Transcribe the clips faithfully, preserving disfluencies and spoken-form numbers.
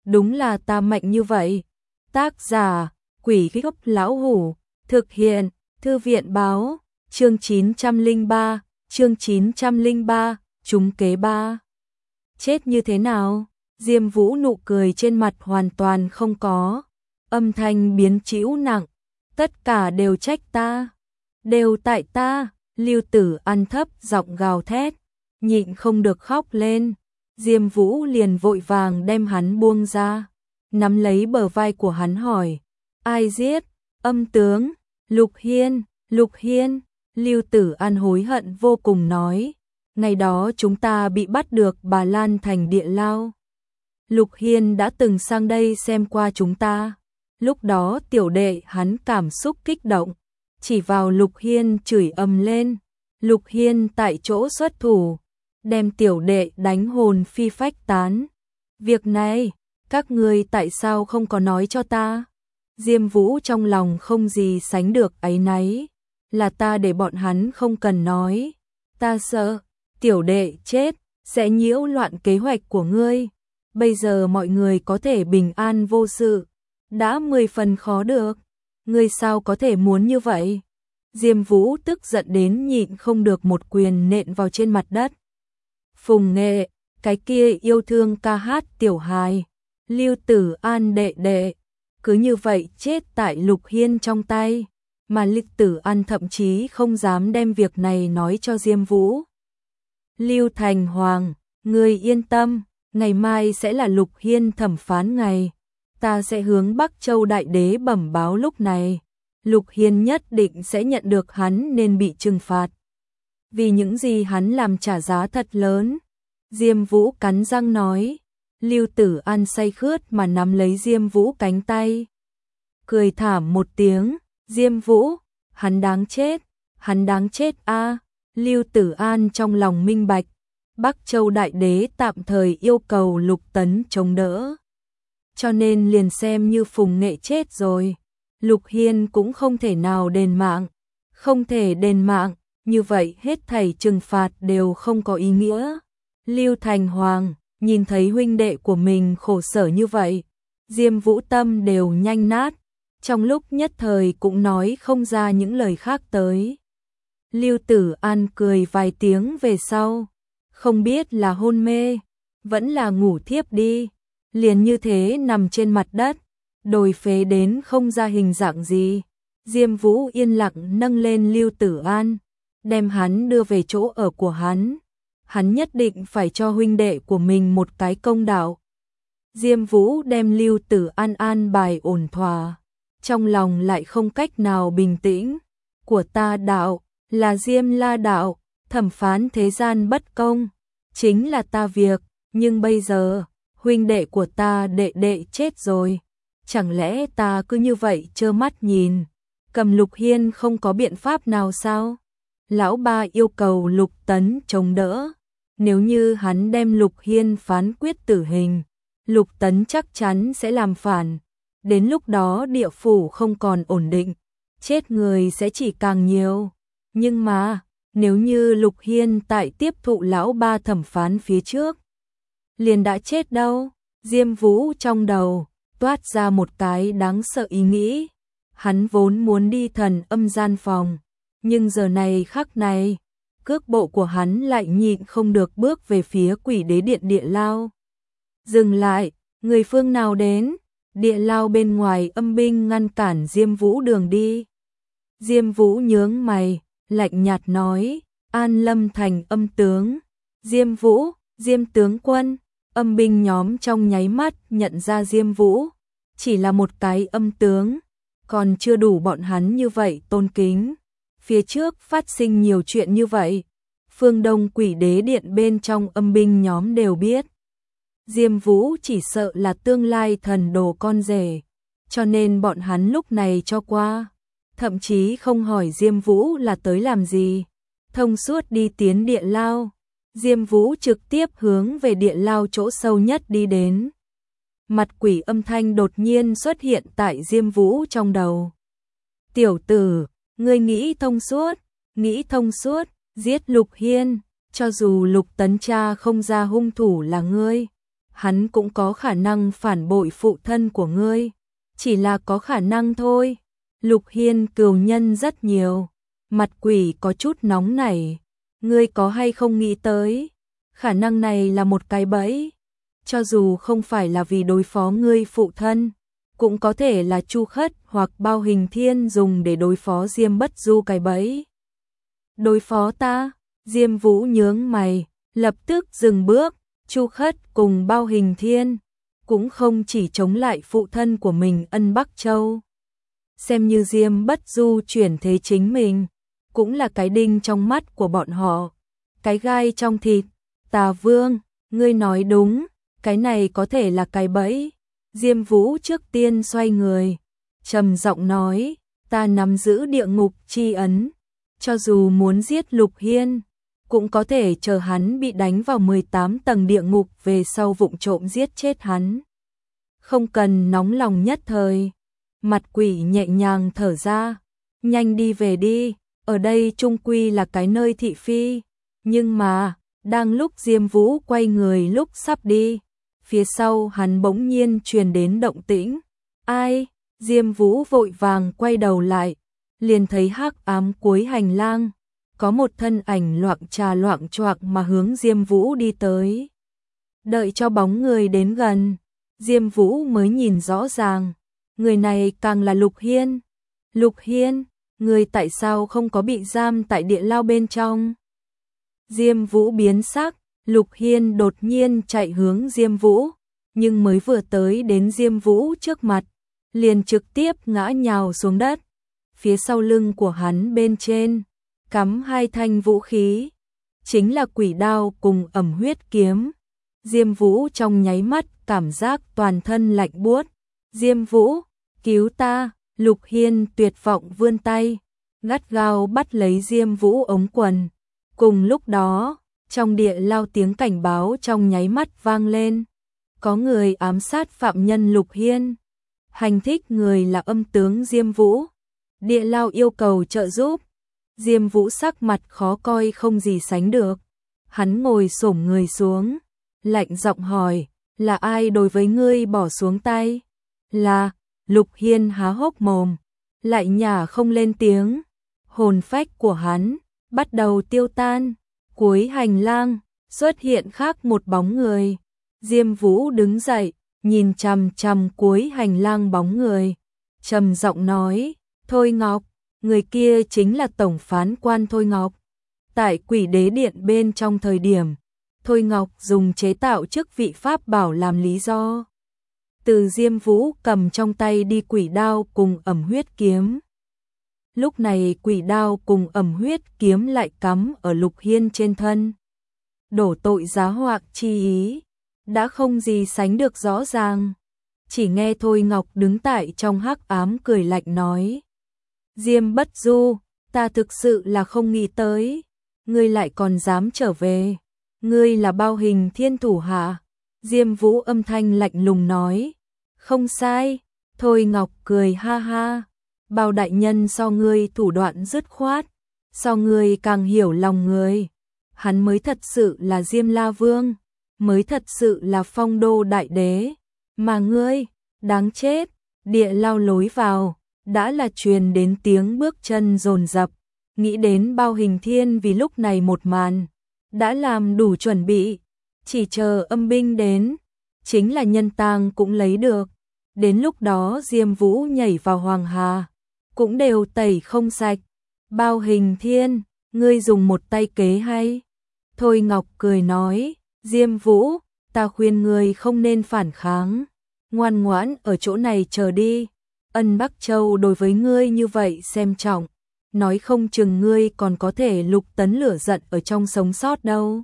đúng là ta mạnh như vậy. Tác giả, Quỷ Gốc Lão Hủ, thực hiện, Thư viện báo, chương chín trăm lẻ ba, chương chín trăm lẻ ba, trúng kế ba. Chết như thế nào? Diêm Vũ nụ cười trên mặt hoàn toàn không có, âm thanh biến trĩu nặng, tất cả đều trách ta, đều tại ta. Lưu Tử An thấp giọng gào thét, nhịn không được khóc lên. Diêm Vũ liền vội vàng đem hắn buông ra, nắm lấy bờ vai của hắn hỏi, ai giết? Âm tướng, Lục Hiên, Lục Hiên. Lưu Tử An hối hận vô cùng nói, ngày đó chúng ta bị bắt được Bà Lan thành địa lao. Lục Hiên đã từng sang đây xem qua chúng ta, lúc đó tiểu đệ hắn cảm xúc kích động, chỉ vào Lục Hiên chửi ầm lên. Lục Hiên tại chỗ xuất thủ, đem tiểu đệ đánh hồn phi phách tán. Việc này, các ngươi tại sao không có nói cho ta? Diêm Vũ trong lòng không gì sánh được áy náy, là ta để bọn hắn không cần nói. Ta sợ, tiểu đệ chết, sẽ nhiễu loạn kế hoạch của ngươi. Bây giờ mọi người có thể bình an vô sự, đã mười phần khó được. Ngươi sao có thể muốn như vậy? Diêm Vũ tức giận đến nhịn không được một quyền nện vào trên mặt đất. Phùng Nghệ, cái kia yêu thương ca hát tiểu hài, Lưu Tử An đệ đệ, cứ như vậy chết tại Lục Hiên trong tay, mà Lưu Tử An thậm chí không dám đem việc này nói cho Diêm Vũ. Lưu Thành Hoàng, ngươi yên tâm, ngày mai sẽ là Lục Hiên thẩm phán ngày, ta sẽ hướng Bắc Châu Đại Đế bẩm báo lúc này. Lục Hiên nhất định sẽ nhận được hắn nên bị trừng phạt. Vì những gì hắn làm trả giá thật lớn. Diêm Vũ cắn răng nói. Lưu Tử An say khướt mà nắm lấy Diêm Vũ cánh tay. Cười thảm một tiếng. Diêm Vũ, hắn đáng chết, hắn đáng chết a. Lưu Tử An trong lòng minh bạch. Bắc Châu Đại Đế tạm thời yêu cầu Lục Tấn chống đỡ. Cho nên liền xem như Phùng Nghệ chết rồi. Lục Hiên cũng không thể nào đền mạng, không thể đền mạng, như vậy hết thảy trừng phạt đều không có ý nghĩa. Lưu Thành Hoàng, nhìn thấy huynh đệ của mình khổ sở như vậy, Diêm Vũ tâm đều nhanh nát, trong lúc nhất thời cũng nói không ra những lời khác tới. Lưu Tử An cười vài tiếng về sau, không biết là hôn mê, vẫn là ngủ thiếp đi, liền như thế nằm trên mặt đất. Đồi phế đến không ra hình dạng gì. Diêm Vũ yên lặng nâng lên Lưu Tử An, đem hắn đưa về chỗ ở của hắn. Hắn nhất định phải cho huynh đệ của mình một cái công đạo. Diêm Vũ đem Lưu Tử An an bài ổn thỏa, trong lòng lại không cách nào bình tĩnh. Của ta đạo, là Diêm La đạo, thẩm phán thế gian bất công, chính là ta việc, nhưng bây giờ, huynh đệ của ta đệ đệ chết rồi. Chẳng lẽ ta cứ như vậy trơ mắt nhìn, cầm Lục Hiên không có biện pháp nào sao? Lão ba yêu cầu Lục Tấn chống đỡ, nếu như hắn đem Lục Hiên phán quyết tử hình, Lục Tấn chắc chắn sẽ làm phản, đến lúc đó địa phủ không còn ổn định, chết người sẽ chỉ càng nhiều. Nhưng mà, nếu như Lục Hiên tại tiếp thụ lão ba thẩm phán phía trước, liền đã chết đâu? Diêm Vũ trong đầu toát ra một cái đáng sợ ý nghĩ. Hắn vốn muốn đi thần âm gian phòng, nhưng giờ này khắc này, cước bộ của hắn lại nhịn không được bước về phía Quỷ Đế Điện địa lao. Dừng lại, người phương nào đến? Địa lao bên ngoài âm binh ngăn cản Diêm Vũ đường đi. Diêm Vũ nhướng mày, lạnh nhạt nói, An Lâm thành âm tướng. Diêm Vũ, Diêm tướng quân. Âm binh nhóm trong nháy mắt nhận ra Diêm Vũ chỉ là một cái âm tướng, còn chưa đủ bọn hắn như vậy tôn kính. Phía trước phát sinh nhiều chuyện như vậy, phương Đông Quỷ Đế Điện bên trong âm binh nhóm đều biết. Diêm Vũ chỉ sợ là tương lai thần đồ con rể, cho nên bọn hắn lúc này cho qua, thậm chí không hỏi Diêm Vũ là tới làm gì, thông suốt đi tiến địa lao. Diêm Vũ trực tiếp hướng về địa lao chỗ sâu nhất đi đến. Mặt quỷ âm thanh đột nhiên xuất hiện tại Diêm Vũ trong đầu. Tiểu tử, ngươi nghĩ thông suốt, nghĩ thông suốt, giết Lục Hiên, cho dù Lục Tấn cha không ra hung thủ là ngươi, hắn cũng có khả năng phản bội phụ thân của ngươi, chỉ là có khả năng thôi. Lục Hiên cừu nhân rất nhiều, mặt quỷ có chút nóng nảy, ngươi có hay không nghĩ tới, khả năng này là một cái bẫy, cho dù không phải là vì đối phó ngươi phụ thân, cũng có thể là Chu Khất hoặc Bao Hình Thiên dùng để đối phó Diêm Bất Du cái bẫy. Đối phó ta? Diêm Vũ nhướng mày, lập tức dừng bước. Chu Khất cùng Bao Hình Thiên cũng không chỉ chống lại phụ thân của mình Ân Bắc Châu, xem như Diêm Bất Du chuyển thế chính mình, cũng là cái đinh trong mắt của bọn họ, cái gai trong thịt. Tà Vương, ngươi nói đúng, cái này có thể là cái bẫy. Diêm Vũ trước tiên xoay người, trầm giọng nói, ta nắm giữ địa ngục chi ấn, cho dù muốn giết Lục Hiên, cũng có thể chờ hắn bị đánh vào mười tám tầng địa ngục về sau vụng trộm giết chết hắn. Không cần nóng lòng nhất thời. Mặt quỷ nhẹ nhàng thở ra, nhanh đi về đi, ở đây chung quy là cái nơi thị phi. Nhưng mà, đang lúc Diêm Vũ quay người lúc sắp đi, phía sau hắn bỗng nhiên truyền đến động tĩnh. Ai? Diêm Vũ vội vàng quay đầu lại, liền thấy hắc ám cuối hành lang, có một thân ảnh loạng trà loạng choạng mà hướng Diêm Vũ đi tới. Đợi cho bóng người đến gần, Diêm Vũ mới nhìn rõ ràng, người này càng là Lục Hiên. Lục Hiên, người tại sao không có bị giam tại địa lao bên trong? Diêm Vũ biến sắc, Lục Hiên đột nhiên chạy hướng Diêm Vũ, nhưng mới vừa tới đến Diêm Vũ trước mặt, liền trực tiếp ngã nhào xuống đất. Phía sau lưng của hắn bên trên cắm hai thanh vũ khí, chính là quỷ đao cùng ẩm huyết kiếm. Diêm Vũ trong nháy mắt cảm giác toàn thân lạnh buốt. Diêm Vũ, cứu ta! Lục Hiên tuyệt vọng vươn tay, gắt gao bắt lấy Diêm Vũ ống quần. Cùng lúc đó, trong địa lao tiếng cảnh báo trong nháy mắt vang lên. Có người ám sát phạm nhân Lục Hiên. Hành thích người là âm tướng Diêm Vũ. Địa lao yêu cầu trợ giúp. Diêm Vũ sắc mặt khó coi không gì sánh được. Hắn ngồi xổm người xuống, lạnh giọng hỏi, là ai đối với ngươi bỏ xuống tay? Là, Lục Hiên há hốc mồm, lại nhả không lên tiếng. Hồn phách của hắn bắt đầu tiêu tan. Cuối hành lang xuất hiện khác một bóng người. Diêm Vũ đứng dậy, nhìn chằm chằm cuối hành lang bóng người, trầm giọng nói, Thôi Ngọc, người kia chính là tổng phán quan Thôi Ngọc. Tại Quỷ Đế Điện bên trong thời điểm, Thôi Ngọc dùng chế tạo chức vị pháp bảo làm lý do, từ Diêm Vũ cầm trong tay đi quỷ đao cùng ẩm huyết kiếm. Lúc này quỷ đao cùng ẩm huyết kiếm lại cắm ở Lục Hiên trên thân. Đổ tội giá hoạc chi ý, đã không gì sánh được rõ ràng. Chỉ nghe Thôi Ngọc đứng tại trong hắc ám cười lạnh nói, Diêm Bất Du, ta thực sự là không nghĩ tới, ngươi lại còn dám trở về. Ngươi là Bao Hình Thiên thủ hạ? Diêm Vũ âm thanh lạnh lùng nói, không sai. Thôi Ngọc cười ha ha, Bao đại nhân so ngươi thủ đoạn dứt khoát, so ngươi càng hiểu lòng người. Hắn mới thật sự là Diêm La Vương, mới thật sự là Phong Đô Đại Đế. Mà ngươi, đáng chết. Địa lao lối vào, đã là truyền đến tiếng bước chân dồn dập. Nghĩ đến Bao Hình Thiên vì lúc này một màn, đã làm đủ chuẩn bị, chỉ chờ âm binh đến, chính là nhân tang cũng lấy được. Đến lúc đó Diêm Vũ nhảy vào Hoàng Hà, cũng đều tẩy không sạch. Bao Hình Thiên, ngươi dùng một tay kế hay? Thôi Ngọc cười nói, Diêm Vũ, ta khuyên ngươi không nên phản kháng, ngoan ngoãn ở chỗ này chờ đi. Ân Bắc Châu đối với ngươi như vậy xem trọng, nói không chừng ngươi còn có thể Lục Tấn lửa giận ở trong sống sót đâu.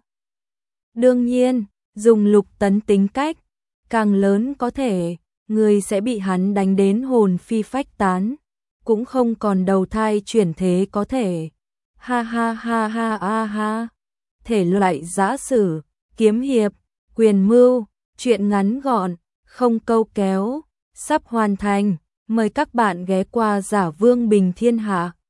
Đương nhiên, dùng Lục Tấn tính cách, càng lớn có thể, ngươi sẽ bị hắn đánh đến hồn phi phách tán, cũng không còn đầu thai chuyển thế có thể. Ha ha ha ha ha ha. Thể loại giã sử, kiếm hiệp, quyền mưu, truyện ngắn gọn, không câu kéo, sắp hoàn thành. Mời các bạn ghé qua Giả Vương Bình Thiên Hạ.